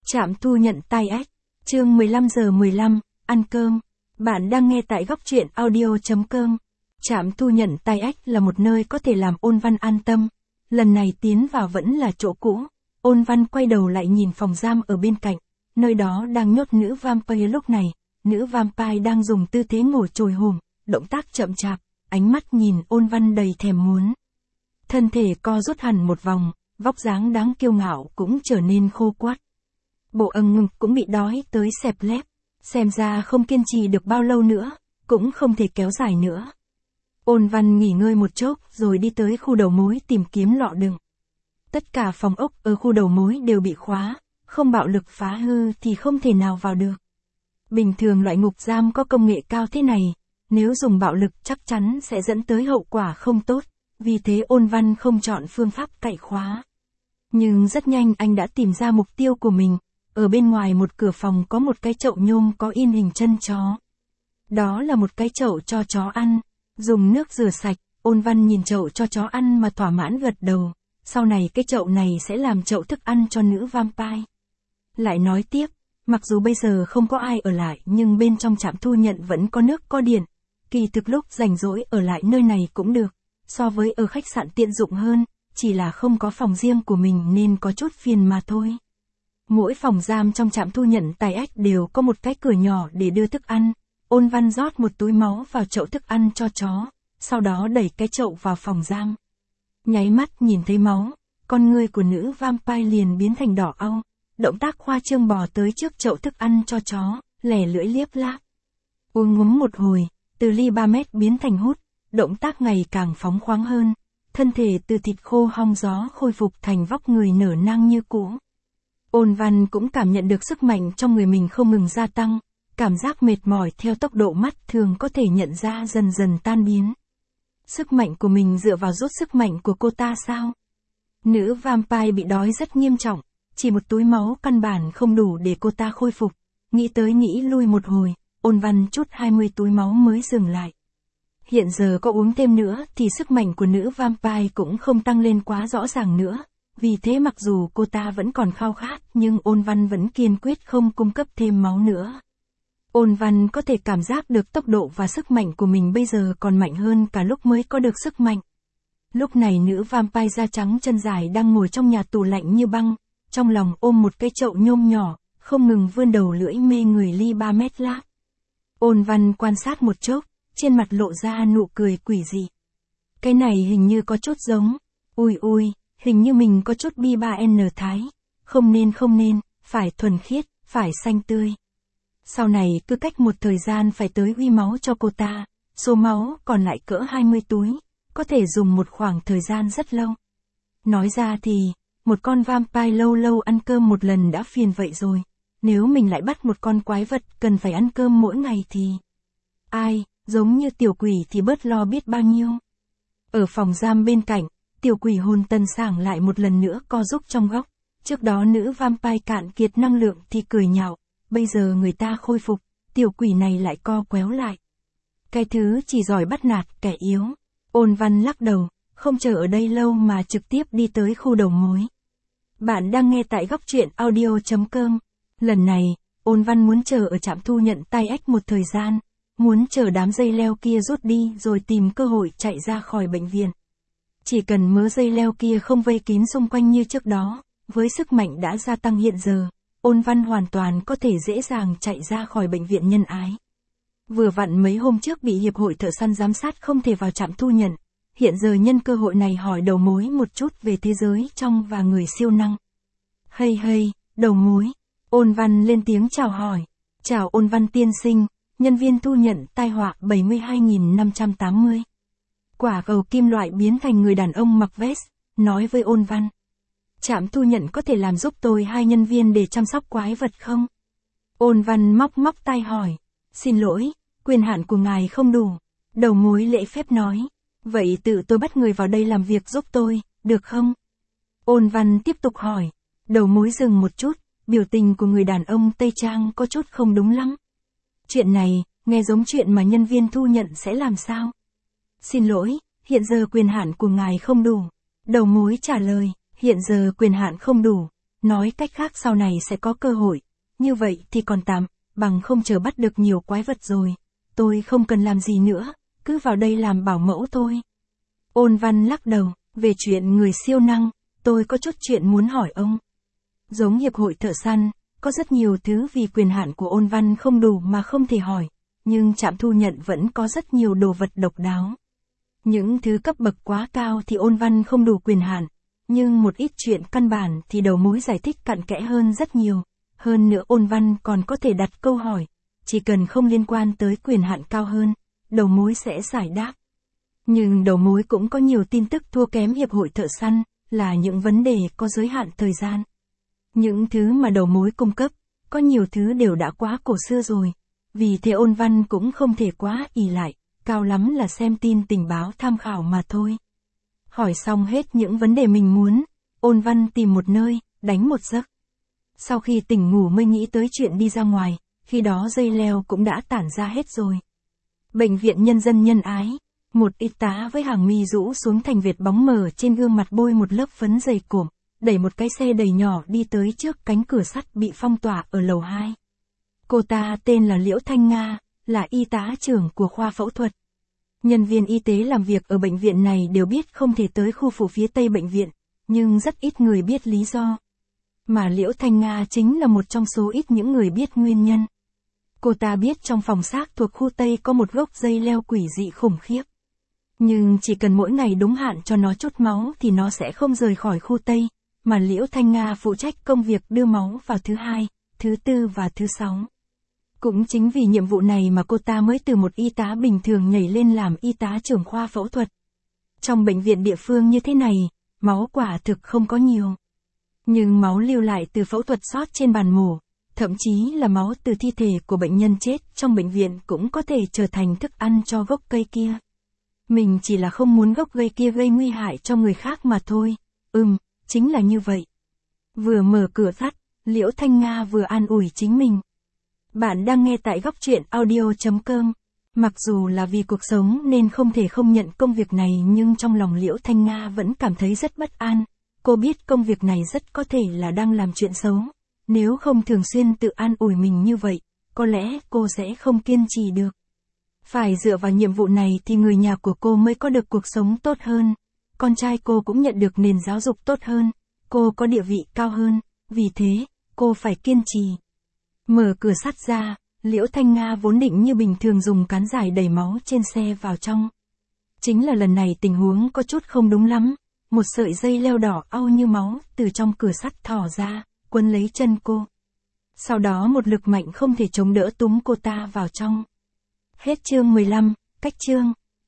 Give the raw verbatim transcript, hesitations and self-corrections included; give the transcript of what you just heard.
Trạm thu nhận tai ách, chương mười lăm giờ mười lăm, ăn cơm. Bạn đang nghe tại góc truyện audio.com. Trạm thu nhận tai ách là một nơi có thể làm Ôn Văn an tâm. Lần này tiến vào vẫn là chỗ cũ. Ôn Văn quay đầu lại nhìn phòng giam ở bên cạnh. Nơi đó đang nhốt nữ vampire lúc này. Nữ vampire đang dùng tư thế ngồi chồi hổm, động tác chậm chạp, ánh mắt nhìn Ôn Văn đầy thèm muốn. Thân thể co rút hẳn một vòng, vóc dáng đáng kiêu ngạo cũng trở nên khô quắt. Bộ âng ngực cũng bị đói tới xẹp lép, xem ra không kiên trì được bao lâu nữa, cũng không thể kéo dài nữa. Ôn Văn nghỉ ngơi một chốc rồi đi tới khu đầu mối tìm kiếm lọ đựng. Tất cả phòng ốc ở khu đầu mối đều bị khóa, không bạo lực phá hư thì không thể nào vào được. Bình thường loại ngục giam có công nghệ cao thế này, nếu dùng bạo lực chắc chắn sẽ dẫn tới hậu quả không tốt, vì thế Ôn Văn không chọn phương pháp cậy khóa. Nhưng rất nhanh anh đã tìm ra mục tiêu của mình. Ở bên ngoài một cửa phòng có một cái chậu nhôm có in hình chân chó. Đó là một cái chậu cho chó ăn. Dùng nước rửa sạch, Ôn Văn nhìn chậu cho chó ăn mà thỏa mãn gật đầu. Sau này cái chậu này sẽ làm chậu thức ăn cho nữ vampire. Lại nói tiếp, mặc dù bây giờ không có ai ở lại nhưng bên trong trạm thu nhận vẫn có nước có điện. Kỳ thực lúc rảnh rỗi ở lại nơi này cũng được. So với ở khách sạn tiện dụng hơn, chỉ là không có phòng riêng của mình nên có chút phiền mà thôi. Mỗi phòng giam trong trạm thu nhận tai ách đều có một cái cửa nhỏ để đưa thức ăn. Ôn Văn rót một túi máu vào chậu thức ăn cho chó, sau đó đẩy cái chậu vào phòng giam. Nháy mắt nhìn thấy máu, con ngươi của nữ vampire liền biến thành đỏ au, động tác khoa trương bò tới trước chậu thức ăn cho chó, lẻ lưỡi liếc lác. Uống ngúm một hồi, từ ly ba mét biến thành hút, động tác ngày càng phóng khoáng hơn, thân thể từ thịt khô hong gió khôi phục thành vóc người nở nang như cũ. Ôn Văn cũng cảm nhận được sức mạnh trong người mình không ngừng gia tăng, cảm giác mệt mỏi theo tốc độ mắt thường có thể nhận ra dần dần tan biến. Sức mạnh của mình dựa vào rút sức mạnh của cô ta sao? Nữ vampire bị đói rất nghiêm trọng, chỉ một túi máu căn bản không đủ để cô ta khôi phục. Nghĩ tới nghĩ lui một hồi, Ôn Văn chút hai mươi túi máu mới dừng lại. Hiện giờ có uống thêm nữa thì sức mạnh của nữ vampire cũng không tăng lên quá rõ ràng nữa. Vì thế mặc dù cô ta vẫn còn khao khát nhưng Ôn Văn vẫn kiên quyết không cung cấp thêm máu nữa. Ôn Văn có thể cảm giác được tốc độ và sức mạnh của mình bây giờ còn mạnh hơn cả lúc mới có được sức mạnh. Lúc này nữ vampire da trắng chân dài đang ngồi trong nhà tù lạnh như băng, trong lòng ôm một cái chậu nhôm nhỏ, không ngừng vươn đầu lưỡi mê người ly ba mét lác. Ôn Văn quan sát một chốc, trên mặt lộ ra nụ cười quỷ dị. Cái này hình như có chút giống, ui ui. Hình như mình có chút bi ba en thái, không nên không nên, phải thuần khiết, phải xanh tươi. Sau này cứ cách một thời gian phải tới uy máu cho cô ta, số máu còn lại cỡ hai mươi túi, có thể dùng một khoảng thời gian rất lâu. Nói ra thì, một con vampire lâu lâu ăn cơm một lần đã phiền vậy rồi, nếu mình lại bắt một con quái vật cần phải ăn cơm mỗi ngày thì... Ai, giống như tiểu quỷ thì bớt lo biết bao nhiêu. Ở phòng giam bên cạnh, tiểu quỷ hồn tần sảng lại một lần nữa co giúp trong góc. Trước đó nữ vampire cạn kiệt năng lượng thì cười nhạo, bây giờ người ta khôi phục, tiểu quỷ này lại co quéo lại. Cái thứ chỉ giỏi bắt nạt kẻ yếu. Ôn Văn lắc đầu, không chờ ở đây lâu mà trực tiếp đi tới khu đầu mối. Bạn đang nghe tại góc truyện audio.com. Lần này, Ôn Văn muốn chờ ở trạm thu nhận tai ách một thời gian, muốn chờ đám dây leo kia rút đi rồi tìm cơ hội chạy ra khỏi bệnh viện. Chỉ cần mớ dây leo kia không vây kín xung quanh như trước đó, với sức mạnh đã gia tăng hiện giờ, Ôn Văn hoàn toàn có thể dễ dàng chạy ra khỏi bệnh viện nhân ái. Vừa vặn mấy hôm trước bị hiệp hội thợ săn giám sát không thể vào trạm thu nhận, hiện giờ nhân cơ hội này hỏi đầu mối một chút về thế giới trong và người siêu năng. Hay hay, đầu mối. Ôn Văn lên tiếng chào hỏi. Chào Ôn Văn tiên sinh, nhân viên thu nhận tai họa bảy mươi hai nghìn năm trăm tám mươi. Quả cầu kim loại biến thành người đàn ông mặc vest, nói với Ôn Văn. Trạm thu nhận có thể làm giúp tôi hai nhân viên để chăm sóc quái vật không? Ôn Văn móc móc tai hỏi. Xin lỗi, quyền hạn của ngài không đủ. Đầu mối lễ phép nói. Vậy tự tôi bắt người vào đây làm việc giúp tôi, được không? Ôn Văn tiếp tục hỏi. Đầu mối dừng một chút, biểu tình của người đàn ông Tây Trang có chút không đúng lắm. Chuyện này, nghe giống chuyện mà nhân viên thu nhận sẽ làm sao? Xin lỗi, hiện giờ quyền hạn của ngài không đủ. Đầu mối trả lời, hiện giờ quyền hạn không đủ. nói cách khác sau này sẽ có cơ hội, như vậy thì còn tạm, bằng không chờ bắt được nhiều quái vật rồi. Tôi không cần làm gì nữa, cứ vào đây làm bảo mẫu thôi. Ôn Văn lắc đầu, về chuyện người siêu năng, tôi có chút chuyện muốn hỏi ông. Giống hiệp hội thợ săn, có rất nhiều thứ vì quyền hạn của Ôn Văn không đủ mà không thể hỏi, nhưng trạm thu nhận vẫn có rất nhiều đồ vật độc đáo. Những thứ cấp bậc quá cao thì Ôn Văn không đủ quyền hạn, nhưng một ít chuyện căn bản thì đầu mối giải thích cặn kẽ hơn rất nhiều. Hơn nữa Ôn Văn còn có thể đặt câu hỏi, chỉ cần không liên quan tới quyền hạn cao hơn, đầu mối sẽ giải đáp. Nhưng đầu mối cũng có nhiều tin tức thua kém hiệp hội thợ săn, là những vấn đề có giới hạn thời gian. Những thứ mà đầu mối cung cấp, có nhiều thứ đều đã quá cổ xưa rồi, vì thế Ôn Văn cũng không thể quá ỷ lại, cao lắm là xem tin tình báo tham khảo mà thôi. Hỏi xong hết những vấn đề mình muốn, Ôn Văn tìm một nơi, đánh một giấc. Sau khi tỉnh ngủ mới nghĩ tới chuyện đi ra ngoài, khi đó dây leo cũng đã tản ra hết rồi. Bệnh viện Nhân dân Nhân Ái, một y tá với hàng mi rũ xuống thành vệt bóng mờ trên gương mặt bôi một lớp phấn dày cộm, đẩy một cái xe đầy nhỏ đi tới trước cánh cửa sắt bị phong tỏa ở lầu hai. Cô ta tên là Liễu Thanh Nga, là y tá trưởng của khoa phẫu thuật. Nhân viên y tế làm việc ở bệnh viện này đều biết không thể tới khu phủ phía tây bệnh viện, nhưng rất ít người biết lý do. Mà Liễu Thanh Nga chính là một trong số ít những người biết nguyên nhân. Cô ta biết trong phòng xác thuộc khu Tây có một gốc dây leo quỷ dị khủng khiếp. Nhưng chỉ cần mỗi ngày đúng hạn cho nó chút máu thì nó sẽ không rời khỏi khu Tây, mà Liễu Thanh Nga phụ trách công việc đưa máu vào thứ hai, thứ tư và thứ sáu. Cũng chính vì nhiệm vụ này mà cô ta mới từ một y tá bình thường nhảy lên làm y tá trưởng khoa phẫu thuật. Trong bệnh viện địa phương như thế này, máu quả thực không có nhiều. Nhưng máu lưu lại từ phẫu thuật sót trên bàn mổ, thậm chí là máu từ thi thể của bệnh nhân chết trong bệnh viện cũng có thể trở thành thức ăn cho gốc cây kia. Mình chỉ là không muốn gốc cây kia gây nguy hại cho người khác mà thôi. Ừm, chính là như vậy. Vừa mở cửa sắt, Liễu Thanh Nga vừa an ủi chính mình. Bạn đang nghe tại góc truyện audio chấm com. Mặc dù là vì cuộc sống nên không thể không nhận công việc này, nhưng trong lòng Liễu Thanh Nga vẫn cảm thấy rất bất an. Cô biết công việc này rất có thể là đang làm chuyện xấu. Nếu không thường xuyên tự an ủi mình như vậy, có lẽ cô sẽ không kiên trì được. Phải dựa vào nhiệm vụ này thì người nhà của cô mới có được cuộc sống tốt hơn. Con trai cô cũng nhận được nền giáo dục tốt hơn. Cô có địa vị cao hơn. Vì thế, cô phải kiên trì. Mở cửa sắt ra, Liễu Thanh Nga vốn định như bình thường dùng cán giải đẩy máu trên xe vào trong. Chính là lần này tình huống có chút không đúng lắm. Một sợi dây leo đỏ au như máu từ trong cửa sắt thò ra, quấn lấy chân cô. Sau đó một lực mạnh không thể chống đỡ túm cô ta vào trong. Hết chương mười lăm, cách chương.